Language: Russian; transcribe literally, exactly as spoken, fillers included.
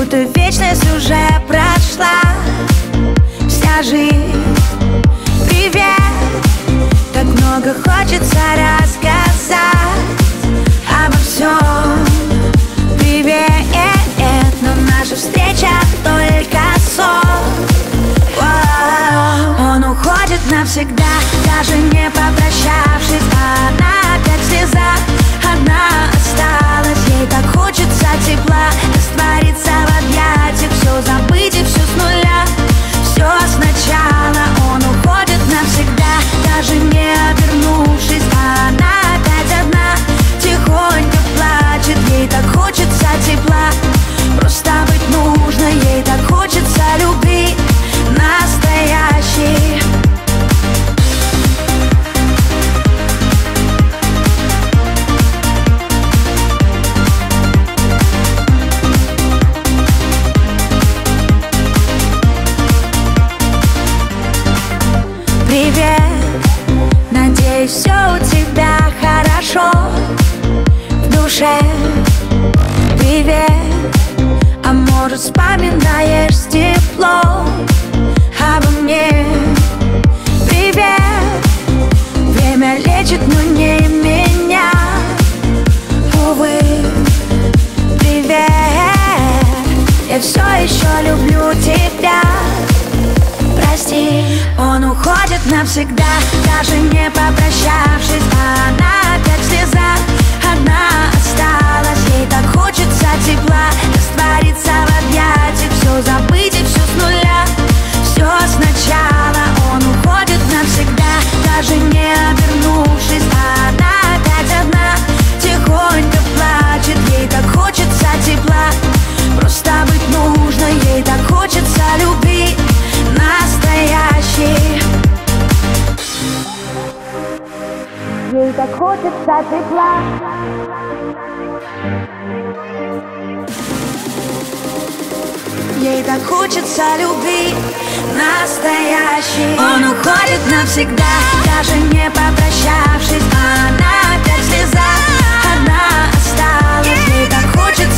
будто вечность уже прошла. Вся жизнь, привет. Так много хочется рассказать обо всем. Привет, но наша встреча только сон. Он уходит навсегда, даже не попрощавшись. Она опять в слезах, одна осталась. Ей так хочется тепла, раствориться в объятиях, все забыть и все с нуля, все сначала. Он уходит навсегда, даже не обернувшись. Она опять одна, тихонько плачет. Ей так хочется тепла, просто быть нужно. Ей так хочется любви настоящей. Привет, надеюсь, все у тебя хорошо в душе. Привет, а может вспоминаешь с теплом обо мне. Привет, время лечит, но не меня, увы. Привет, я все еще люблю тебя. Прости, он уходит навсегда, даже не попрощавшись. Она опять в слезах, одна осталась. Ей так хочется тепла, раствориться в объятиях, все забыть и все с нуля, все сначала. Он уходит навсегда, даже не обернувшись. Она опять одна, тихонько плачет. Ей так хочется тепла, просто быть нужно. Ей так хочется любви настоящей. Ей так хочется тепла. Ей так хочется любви настоящей. Он уходит навсегда, даже не попрощавшись. Она опять в слезах, одна осталась. Ей так хочется